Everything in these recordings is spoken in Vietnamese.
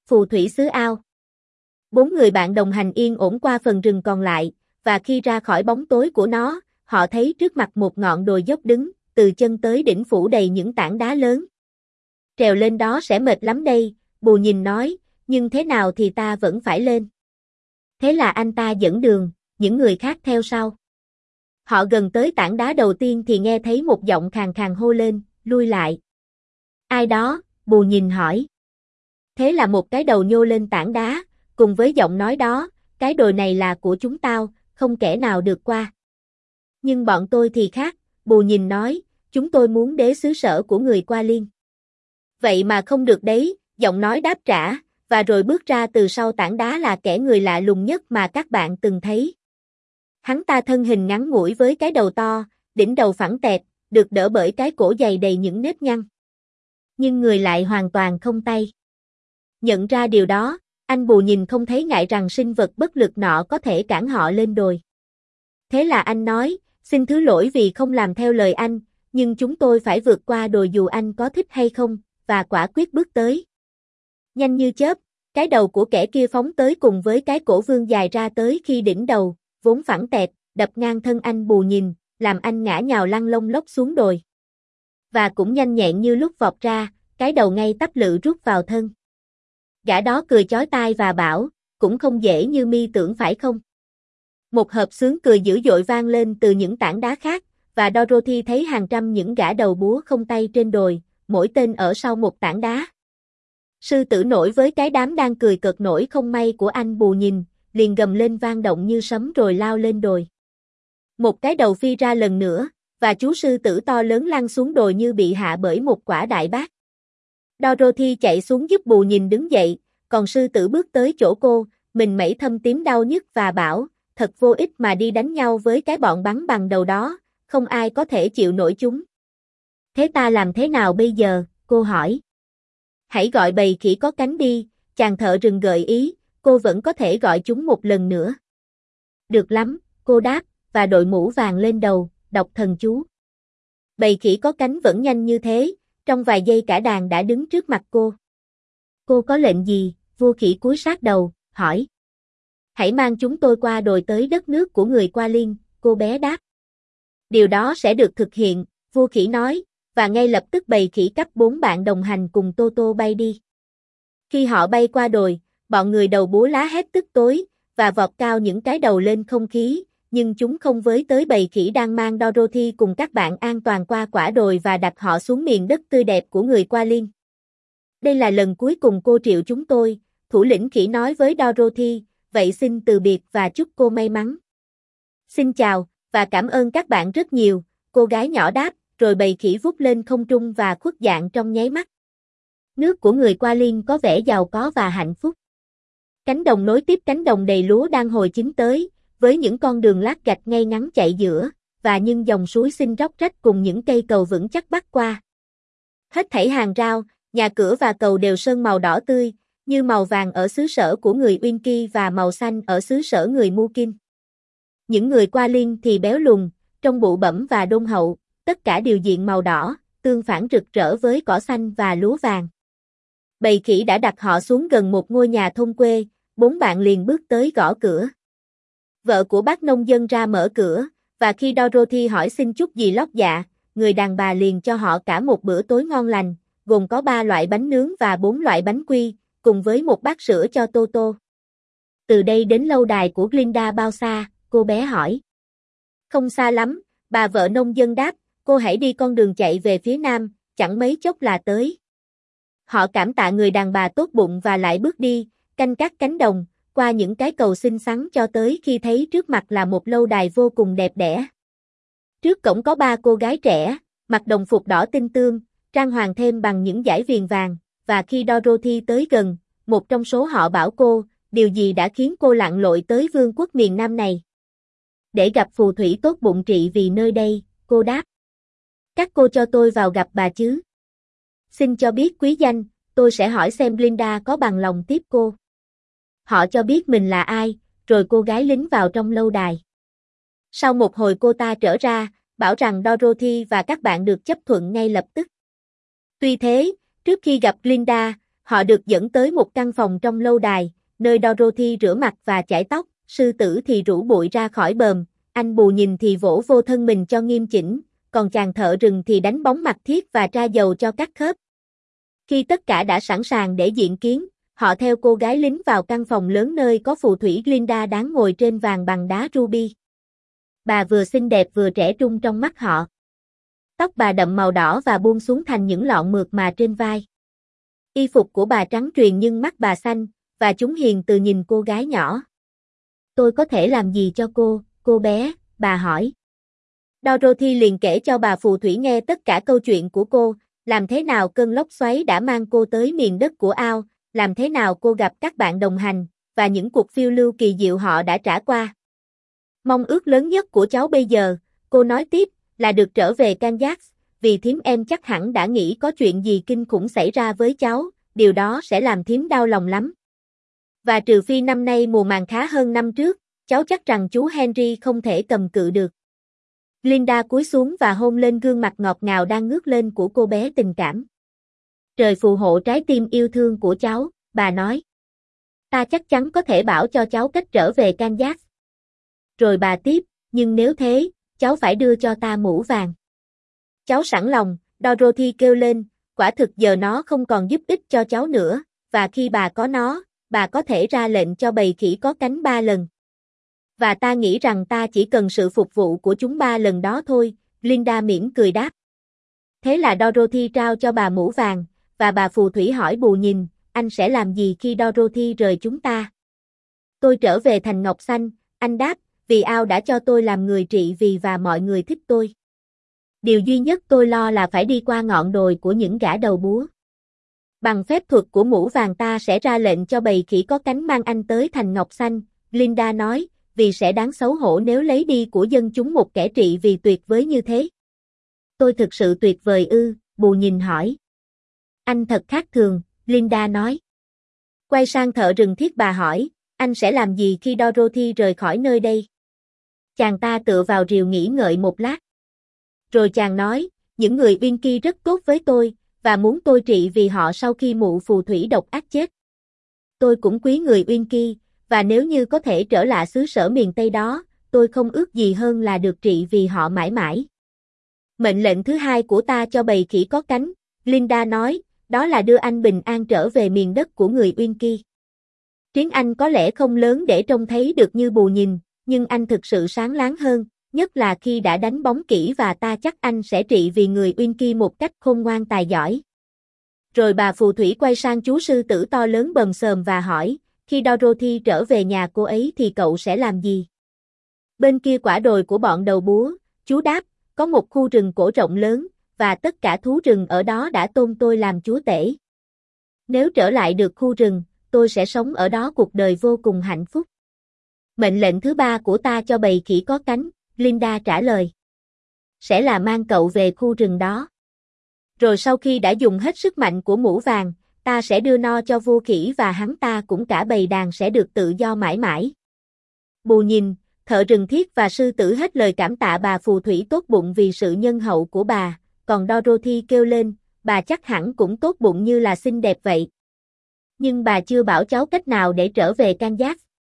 phù thủy xứ ao. 4 người bạn đồng hành yên ổn qua phần rừng còn lại, và khi ra khỏi bóng tối của nó, họ thấy trước mặt một ngọn đồi dốc đứng, từ chân tới đỉnh phủ đầy những tảng đá lớn. Trèo lên đó sẽ mệt lắm đây, Bù Nhìn nói, nhưng thế nào thì ta vẫn phải lên. Thế là anh ta dẫn đường, những người khác theo sau. Họ gần tới tảng đá đầu tiên thì nghe thấy một giọng khàn khàn hô lên, lui lại. Ai đó, Bù Nhìn hỏi. Thế là một cái đầu nhô lên tảng đá, cùng với giọng nói đó, cái đồi này là của chúng tao, không kẻ nào được qua. Nhưng bọn tôi thì khác, Bù Nhìn nói, chúng tôi muốn đế xứ sở của người Qua Liên. Vậy mà không được đấy, giọng nói đáp trả, và rồi bước ra từ sau tảng đá là kẻ người lạ lùng nhất mà các bạn từng thấy. Hắn ta thân hình ngắn ngủi với cái đầu to, đỉnh đầu phẳng tẹt, được đỡ bởi cái cổ dày đầy những nếp nhăn. Nhưng người lại hoàn toàn không tay. Nhận ra điều đó, anh Bù Nhìn không thấy ngại rằng sinh vật bất lực nọ có thể cản họ lên đồi. Thế là anh nói, xin thứ lỗi vì không làm theo lời anh, nhưng chúng tôi phải vượt qua đồi dù anh có thích hay không, và quả quyết bước tới. Nhanh như chớp, cái đầu của kẻ kia phóng tới cùng với cái cổ vươn dài ra tới khi đỉnh đầu, vốn phẳng tẹt, đập ngang thân anh Bù Nhìn, làm anh ngã nhào lăn lông lốc xuống đồi. Và cũng nhanh nhẹn như lúc vọt ra, cái đầu ngay tắp lự rút vào thân. Gã đó cười chói tai và bảo, cũng không dễ như mi tưởng phải không? Một hợp xướng cười dữ dội vang lên từ những tảng đá khác, và Dorothy thấy hàng trăm những gã đầu búa không tay trên đồi, mỗi tên ở sau một tảng đá. Sư tử nổi với cái đám đang cười cợt nổi không may của anh Bù Nhìn, liền gầm lên vang động như sấm rồi lao lên đồi. Một cái đầu phi ra lần nữa, và chú sư tử to lớn lăn xuống đồi như bị hạ bởi một quả đại bác. Dorothy chạy xuống giúp Bù Nhìn đứng dậy, còn sư tử bước tới chỗ cô, mình mẩy thâm tím đau nhức và bảo, thật vô ích mà đi đánh nhau với cái bọn bắn bằng đầu đó, không ai có thể chịu nổi chúng. Thế ta làm thế nào bây giờ, cô hỏi. Hãy gọi bầy khỉ có cánh đi, chàng thợ rừng gợi ý, cô vẫn có thể gọi chúng một lần nữa. Được lắm, cô đáp, và đội mũ vàng lên đầu, đọc thần chú. Bầy khỉ có cánh vẫn nhanh như thế, trong vài giây cả đàn đã đứng trước mặt cô. Cô có lệnh gì, vua khỉ cúi sát đầu, hỏi. Hãy mang chúng tôi qua đồi tới đất nước của người Qua Liên, cô bé đáp. Điều đó sẽ được thực hiện, vua khỉ nói, và ngay lập tức bầy khỉ cấp 4 bạn đồng hành cùng Toto bay đi. Khi họ bay qua đồi, bọn người đầu búa lá hét tức tối, và vọt cao những cái đầu lên không khí, nhưng chúng không với tới bầy khỉ đang mang Dorothy cùng các bạn an toàn qua quả đồi và đặt họ xuống miền đất tươi đẹp của người Qua Liên. Đây là lần cuối cùng cô triệu chúng tôi, thủ lĩnh khỉ nói với Dorothy, vậy xin từ biệt và chúc cô may mắn. Xin chào, và cảm ơn các bạn rất nhiều, cô gái nhỏ đáp, rồi bầy khỉ vút lên không trung và khuất dạng trong nháy mắt. Nước của người Qua Liên có vẻ giàu có và hạnh phúc. Cánh đồng nối tiếp cánh đồng đầy lúa đang hồi chín tới, với những con đường lát gạch ngay ngắn chạy giữa, và những dòng suối xinh róc rách cùng những cây cầu vững chắc bắc qua. Hết thảy hàng rào, nhà cửa và cầu đều sơn màu đỏ tươi, như màu vàng ở xứ sở của người Uyên Kỳ và màu xanh ở xứ sở người Mu Kim. Những người Qua Liên thì béo lùn, trông bụ bẫm và đôn hậu, tất cả đều diện màu đỏ, tương phản rực rỡ với cỏ xanh và lúa vàng. Bầy khỉ đã đặt họ xuống gần một ngôi nhà thôn quê, 4 bạn liền bước tới gõ cửa. Vợ của bác nông dân ra mở cửa, và khi Dorothy hỏi xin chút gì lót dạ, người đàn bà liền cho họ cả một bữa tối ngon lành, gồm có 3 loại bánh nướng và 4 loại bánh quy, cùng với một bát sữa cho Toto. Từ đây đến lâu đài của Glinda bao xa, cô bé hỏi. Không xa lắm, bà vợ nông dân đáp, cô hãy đi con đường chạy về phía nam, chẳng mấy chốc là tới. Họ cảm tạ người đàn bà tốt bụng và lại bước đi, canh các cánh đồng, qua những cái cầu xinh xắn cho tới khi thấy trước mặt là một lâu đài vô cùng đẹp đẽ. Trước cổng có 3 cô gái trẻ, mặc đồng phục đỏ tinh tương, trang hoàng thêm bằng những dải viền vàng, và khi Dorothy tới gần, một trong số họ bảo cô, điều gì đã khiến cô lặn lội tới vương quốc miền Nam này. Để gặp phù thủy tốt bụng trị vì nơi đây, cô đáp. Các cô cho tôi vào gặp bà chứ. Xin cho biết quý danh, tôi sẽ hỏi xem Glinda có bằng lòng tiếp cô. Họ cho biết mình là ai, rồi cô gái lính vào trong lâu đài. Sau một hồi cô ta trở ra, bảo rằng Dorothy và các bạn được chấp thuận ngay lập tức. Tuy thế, trước khi gặp Glinda, Họ được dẫn tới một căn phòng trong lâu đài, nơi Dorothy rửa mặt và chải tóc, sư tử thì rủ bụi ra khỏi bờm, anh bù nhìn thì vỗ vô thân mình cho nghiêm chỉnh, còn chàng thợ rừng thì đánh bóng mặt thiết và tra dầu cho các khớp. Khi tất cả đã sẵn sàng để diện kiến, họ theo cô gái lính vào căn phòng lớn nơi có phù thủy Glinda đang ngồi trên vàng bằng đá ruby. Bà vừa xinh đẹp vừa trẻ trung trong mắt họ. Tóc bà đậm màu đỏ và buông xuống thành những lọn mượt mà trên vai. Y phục của bà trắng truyền nhưng mắt bà xanh, và chúng hiền từ nhìn cô gái nhỏ. Tôi có thể làm gì cho cô bé, bà hỏi. Dorothy liền kể cho bà phù thủy nghe tất cả câu chuyện của cô, làm thế nào cơn lốc xoáy đã mang cô tới miền đất của Ao, làm thế nào cô gặp các bạn đồng hành, và những cuộc phiêu lưu kỳ diệu họ đã trải qua. Mong ước lớn nhất của cháu bây giờ, cô nói tiếp, là được trở về Kansas, vì thím em chắc hẳn đã nghĩ có chuyện gì kinh khủng xảy ra với cháu, điều đó sẽ làm thím đau lòng lắm. Và trừ phi năm nay mùa màng khá hơn năm trước, cháu chắc rằng chú Henry không thể cầm cự được. Glinda cúi xuống và hôn lên gương mặt ngọt ngào đang ngước lên của cô bé tình cảm. Trời phù hộ trái tim yêu thương của cháu, bà nói. Ta chắc chắn có thể bảo cho cháu cách trở về Kansas. Rồi bà tiếp, nhưng nếu thế, cháu phải đưa cho ta mũ vàng. Cháu sẵn lòng, Dorothy kêu lên, quả thực giờ nó không còn giúp ích cho cháu nữa, và khi bà có nó, bà có thể ra lệnh cho bầy khỉ có cánh 3 lần. Và ta nghĩ rằng ta chỉ cần sự phục vụ của chúng 3 lần đó thôi, Glinda mỉm cười đáp. Thế là Dorothy trao cho bà mũ vàng, và bà phù thủy hỏi bù nhìn, anh sẽ làm gì khi Dorothy rời chúng ta? Tôi trở về thành Ngọc Xanh, anh đáp, vì Ao đã cho tôi làm người trị vì và mọi người thích tôi. Điều duy nhất tôi lo là phải đi qua ngọn đồi của những gã đầu búa. Bằng phép thuật của mũ vàng ta sẽ ra lệnh cho bầy khỉ có cánh mang anh tới thành Ngọc Xanh, Glinda nói, vì sẽ đáng xấu hổ nếu lấy đi của dân chúng một kẻ trị vì tuyệt vời như thế. Tôi thực sự tuyệt vời ư, bù nhìn hỏi. Anh thật khác thường, Glinda nói. Quay sang thợ rừng thiết bà hỏi, anh sẽ làm gì khi Dorothy rời khỏi nơi đây? Chàng ta tựa vào rìu nghĩ ngợi một lát. Rồi chàng nói, những người uyên kia rất tốt với tôi, và muốn tôi trị vì họ sau khi mụ phù thủy độc ác chết. Tôi cũng quý người uyên kia, và nếu như có thể trở lại xứ sở miền Tây đó, tôi không ước gì hơn là được trị vì họ mãi mãi. Mệnh lệnh thứ hai của ta cho bầy khỉ có cánh, Glinda nói, đó là đưa anh bình an trở về miền đất của người uyên kia. Tiếng anh có lẽ không lớn để trông thấy được như bù nhìn, nhưng anh thực sự sáng láng hơn, nhất là khi đã đánh bóng kỹ và ta chắc anh sẽ trị vì người uyên kia một cách khôn ngoan tài giỏi. Rồi bà phù thủy quay sang chú sư tử to lớn bờm sờm và hỏi, khi Dorothy trở về nhà cô ấy thì cậu sẽ làm gì? Bên kia quả đồi của bọn đầu búa, chú đáp, có một khu rừng cổ rộng lớn, và tất cả thú rừng ở đó đã tôn tôi làm chúa tể. Nếu trở lại được khu rừng, tôi sẽ sống ở đó cuộc đời vô cùng hạnh phúc. Mệnh lệnh thứ ba của ta cho bầy khỉ có cánh, Glinda trả lời. Sẽ là mang cậu về khu rừng đó. Rồi sau khi đã dùng hết sức mạnh của mũ vàng, ta sẽ đưa no cho vua khỉ và hắn ta cũng cả bầy đàn sẽ được tự do mãi mãi. Bù nhìn, thợ rừng thiết và sư tử hết lời cảm tạ bà phù thủy tốt bụng vì sự nhân hậu của bà, còn Dorothy kêu lên, bà chắc hẳn cũng tốt bụng như là xinh đẹp vậy. Nhưng bà chưa bảo cháu cách nào để trở về Kansas.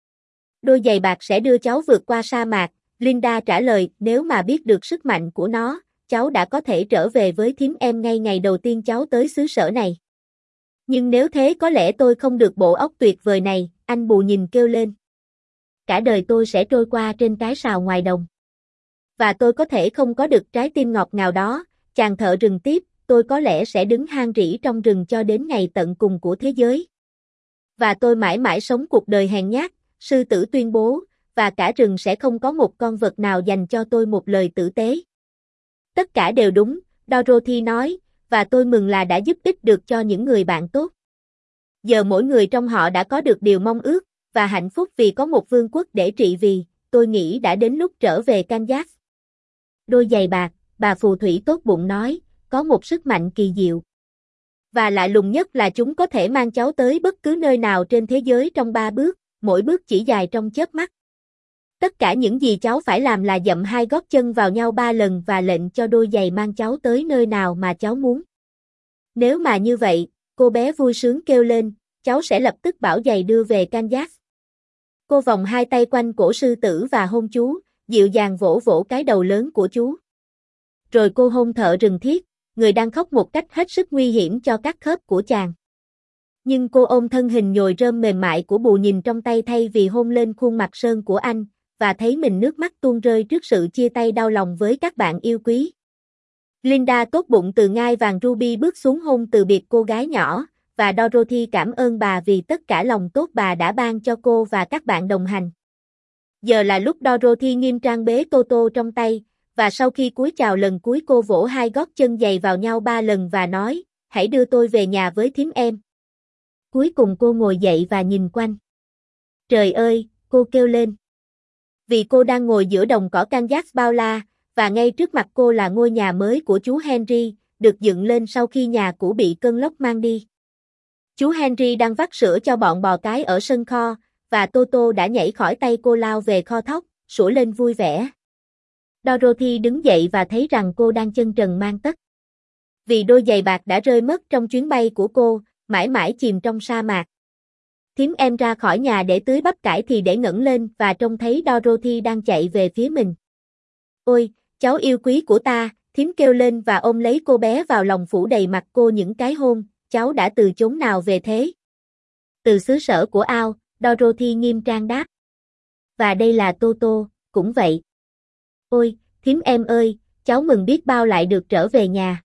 Đôi giày bạc sẽ đưa cháu vượt qua sa mạc, Glinda trả lời, nếu mà biết được sức mạnh của nó, cháu đã có thể trở về với thím em ngay ngày đầu tiên cháu tới xứ sở này. Nhưng nếu thế có lẽ tôi không được bộ óc tuyệt vời này, anh bù nhìn kêu lên. Cả đời tôi sẽ trôi qua trên cái sào ngoài đồng. Và tôi có thể không có được trái tim ngọt ngào đó, chàng thợ rừng tiếp, tôi có lẽ sẽ đứng hang rỉ trong rừng cho đến ngày tận cùng của thế giới. Và tôi mãi mãi sống cuộc đời hèn nhát, sư tử tuyên bố, và cả rừng sẽ không có một con vật nào dành cho tôi một lời tử tế. Tất cả đều đúng, Dorothy nói, và tôi mừng là đã giúp ích được cho những người bạn tốt. Giờ mỗi người trong họ đã có được điều mong ước, và hạnh phúc vì có một vương quốc để trị vì, tôi nghĩ đã đến lúc trở về Kansas. Đôi giày bạc, bà phù thủy tốt bụng nói, có một sức mạnh kỳ diệu. Và lạ lùng nhất là chúng có thể mang cháu tới bất cứ nơi nào trên thế giới trong 3 bước, mỗi bước chỉ dài trong chớp mắt. Tất cả những gì cháu phải làm là dậm 2 gót chân vào nhau 3 lần và lệnh cho đôi giày mang cháu tới nơi nào mà cháu muốn. Nếu mà như vậy, cô bé vui sướng kêu lên, cháu sẽ lập tức bảo giày đưa về Kansas. Cô vòng hai tay quanh cổ sư tử và hôn chú, dịu dàng vỗ vỗ cái đầu lớn của chú. Rồi cô hôn thợ rừng Thiết, người đang khóc một cách hết sức nguy hiểm cho các khớp của chàng. Nhưng cô ôm thân hình nhồi rơm mềm mại của Bù Nhìn trong tay thay vì hôn lên khuôn mặt sơn của anh, và thấy mình nước mắt tuôn rơi trước sự chia tay đau lòng với các bạn yêu quý. Linda tốt bụng từ ngai vàng Ruby bước xuống hôn từ biệt cô gái nhỏ, và Dorothy cảm ơn bà vì tất cả lòng tốt bà đã ban cho cô và các bạn đồng hành. Giờ là lúc Dorothy nghiêm trang bế Toto trong tay, và sau khi cúi chào lần cuối cô vỗ hai gót chân giày vào nhau 3 lần và nói, hãy đưa tôi về nhà với thím em. Cuối cùng cô ngồi dậy và nhìn quanh. Trời ơi, cô kêu lên. Vì cô đang ngồi giữa đồng cỏ Kansas bao la, và ngay trước mặt cô là ngôi nhà mới của chú Henry, được dựng lên sau khi nhà cũ bị cơn lốc mang đi. Chú Henry đang vắt sữa cho bọn bò cái ở sân kho, và Toto đã nhảy khỏi tay cô lao về kho thóc, sủa lên vui vẻ. Dorothy đứng dậy và thấy rằng cô đang chân trần mang tất. Vì đôi giày bạc đã rơi mất trong chuyến bay của cô, mãi mãi chìm trong sa mạc. Thím em ra khỏi nhà để tưới bắp cải thì để ngẩng lên và trông thấy Dorothy đang chạy về phía mình. Ôi, cháu yêu quý của ta, thím kêu lên và ôm lấy cô bé vào lòng phủ đầy mặt cô những cái hôn, cháu đã từ chốn nào về thế? Từ xứ sở của Ao, Dorothy nghiêm trang đáp. Và đây là Toto, cũng vậy. Ôi, thím em ơi, cháu mừng biết bao lại được trở về nhà.